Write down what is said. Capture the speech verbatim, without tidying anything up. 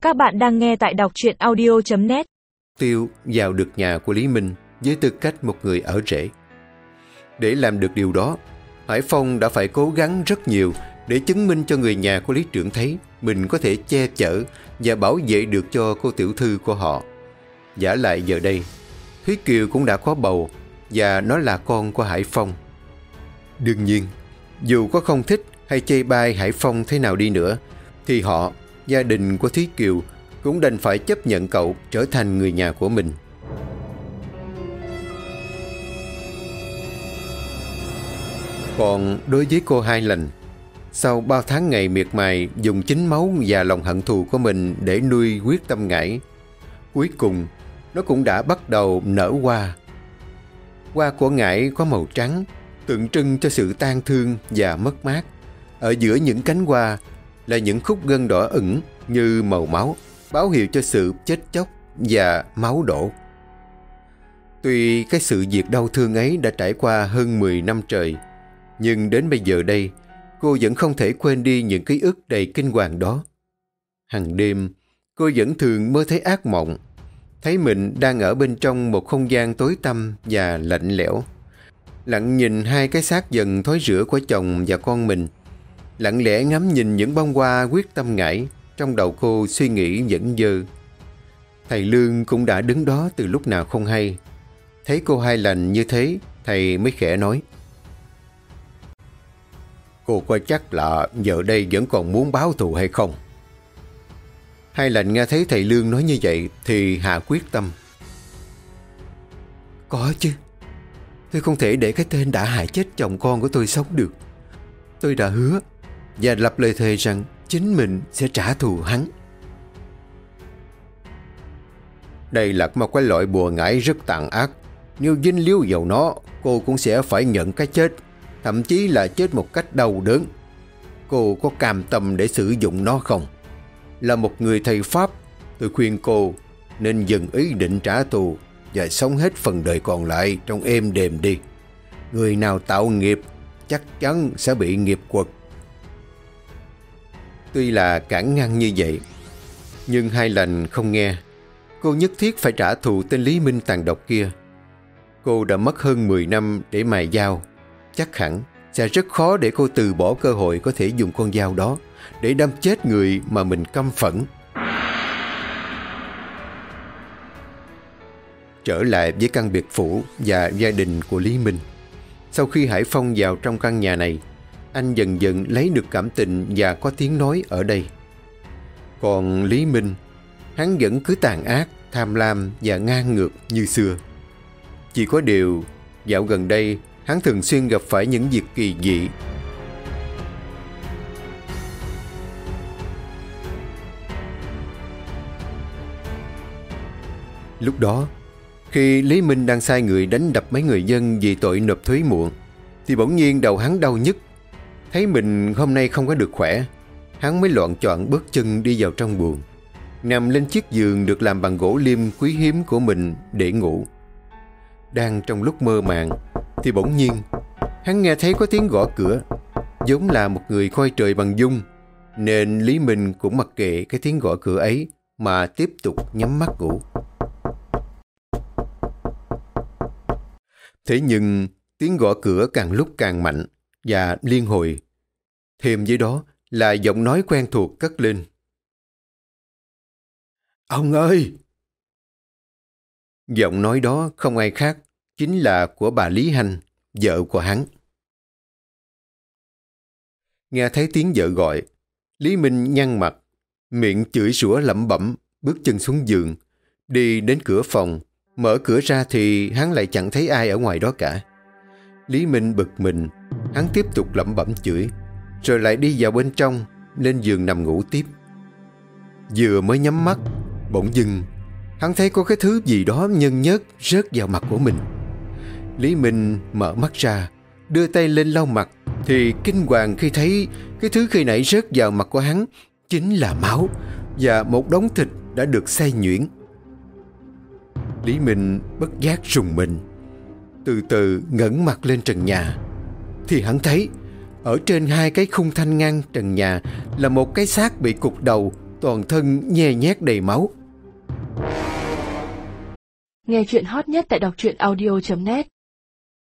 Các bạn đang nghe tại đọc truyện audio chấm net. Tiêu vào được nhà của Lý Minh với tư cách một người ở rể. Để làm được điều đó, Hải Phong đã phải cố gắng rất nhiều để chứng minh cho người nhà của Lý Trưởng thấy mình có thể che chở và bảo vệ được cho cô tiểu thư của họ. Vả lại giờ đây, Thúy Kiều cũng đã có bầu và nó là con của Hải Phong. Đương nhiên, dù có không thích hay chê bai Hải Phong thế nào đi nữa, thì họ, gia đình của Thúy Kiều cũng đành phải chấp nhận cậu trở thành người nhà của mình. Còn đối với cô Hai Lành, sau bao tháng ngày miệt mài dùng chính máu và lòng hận thù của mình để nuôi quyết tâm ngải, cuối cùng nó cũng đã bắt đầu nở hoa. Hoa của ngải có màu trắng, tượng trưng cho sự tang thương và mất mát. Ở giữa những cánh hoa là những khúc gân đỏ ửng như màu máu, báo hiệu cho sự chết chóc và máu đổ. Tuy cái sự việc đau thương ấy đã trải qua hơn mười năm trời, nhưng đến bây giờ đây, cô vẫn không thể quên đi những ký ức đầy kinh hoàng đó. Hằng đêm, cô vẫn thường mơ thấy ác mộng, thấy mình đang ở bên trong một không gian tối tăm và lạnh lẽo, lặng nhìn hai cái xác dần thối rữa của chồng và con mình, lặng lẽ ngắm nhìn những bông hoa quyết tâm ngải. Trong đầu cô suy nghĩ vẫn dơ. Thầy Lương cũng đã đứng đó từ lúc nào không hay. Thấy cô Hai Lành như thế, thầy mới khẽ nói: "Cô có chắc là giờ đây vẫn còn muốn báo thù hay không?" Hai Lành nghe thấy thầy Lương nói như vậy thì hạ quyết tâm: "Có chứ. Tôi không thể để cái tên đã hại chết chồng con của tôi sống được. Tôi đã hứa và lập lời thề rằng chính mình sẽ trả thù hắn." "Đây là một cái loại bùa ngải rất tàn ác. Nếu dính líu vào nó, cô cũng sẽ phải nhận cái chết, thậm chí là chết một cách đau đớn. Cô có cam tâm để sử dụng nó không? Là một người thầy Pháp, tôi khuyên cô nên dừng ý định trả thù và sống hết phần đời còn lại trong êm đềm đi. Người nào tạo nghiệp chắc chắn sẽ bị nghiệp quật." Tuy là cản ngăn như vậy, nhưng Hai Lành không nghe. Cô nhất thiết phải trả thù tên Lý Minh tàn độc kia. Cô đã mất hơn mười năm để mài dao. Chắc hẳn sẽ rất khó để cô từ bỏ cơ hội có thể dùng con dao đó để đâm chết người mà mình căm phẫn. Trở lại với căn biệt phủ và gia đình của Lý Minh. Sau khi Hải Phong vào trong căn nhà này, anh dần dần lấy được cảm tình và có tiếng nói ở đây. Còn Lý Minh, hắn vẫn cứ tàn ác, tham lam và ngang ngược như xưa. Chỉ có điều, dạo gần đây, hắn thường xuyên gặp phải những việc kỳ dị. Lúc đó, khi Lý Minh đang sai người đánh đập mấy người dân vì tội nộp thuế muộn, thì bỗng nhiên đầu hắn đau nhức. Thấy mình hôm nay không có được khỏe, hắn mới loạng choạng bước chân đi vào trong buồng, nằm lên chiếc giường được làm bằng gỗ liêm quý hiếm của mình để ngủ. Đang trong lúc mơ màng thì bỗng nhiên hắn nghe thấy có tiếng gõ cửa, giống là một người coi trời bằng dung, nên Lý Minh cũng mặc kệ cái tiếng gõ cửa ấy mà tiếp tục nhắm mắt ngủ. Thế nhưng tiếng gõ cửa càng lúc càng mạnh và liên hồi. Thêm với đó là giọng nói quen thuộc cất lên: "Ông ơi!" Giọng nói đó không ai khác, chính là của bà Lý Hanh, vợ của hắn. Nghe thấy tiếng vợ gọi, Lý Minh nhăn mặt, miệng chửi rủa lẩm bẩm, bước chân xuống giường, đi đến cửa phòng. Mở cửa ra thì hắn lại chẳng thấy ai ở ngoài đó cả. Lý Minh bực mình, hắn tiếp tục lẩm bẩm chửi, rồi lại đi vào bên trong, lên giường nằm ngủ tiếp. Vừa mới nhắm mắt, bỗng dưng hắn thấy có cái thứ gì đó nhơn nhớt rớt vào mặt của mình. Lý Minh mở mắt ra, đưa tay lên lau mặt, thì kinh hoàng khi thấy cái thứ khi nãy rớt vào mặt của hắn chính là máu và một đống thịt đã được xay nhuyễn. Lý Minh bất giác rùng mình, từ từ ngẩng mặt lên trần nhà, thì hắn thấy ở trên hai cái khung thanh ngang trần nhà là một cái xác bị cụt đầu toàn thân nhe nhét đầy máu. Nghe chuyện hot nhất tại đọc truyện audio chấm net.